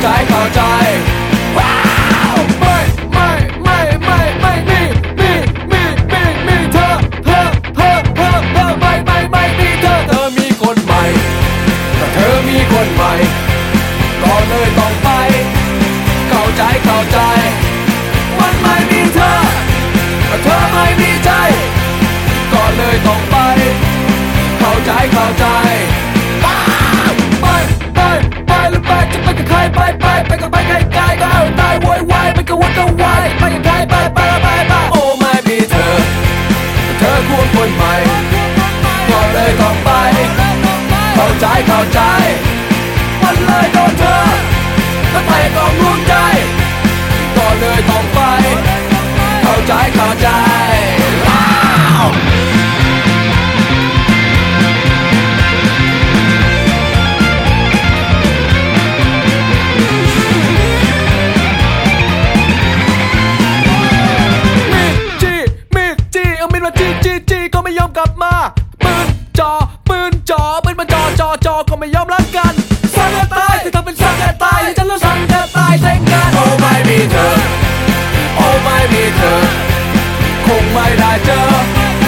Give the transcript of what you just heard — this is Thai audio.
ใจว้าวไม่มีเธอไม่มีเธอมีคนใหม่ถ้าเธอมีคนใหม่ก็เลยต้องไปเข้าใจมันไม่มีเธอถ้าเธอไม่มีใจก็เลยต้องไปเข้าใจแล้วไปจะไปกับใครไปก็ไปไกลก็เอาตายโวยวายไปก็วุ่นก็วายไปกับใครไปโอ้ไม่มีเธอเธอควรคนใหม่ก็เลยต้องไปเข้าใจมันเลยโดนเธอแล้วไปกองร่วมใจก็เลยต้องไปเข้าใจว้าวจีก็ไม่ยอมกลับมาปืนจ่อปืนมาจ่อก็ไม่ยอมรักกันสั่งแกตายที่ทำเป็นสั่งแกตายที่ฉันแล้วสั่งแกตายเซ็งกันโอ้ไม่มีเธอคงไม่ได้เจอ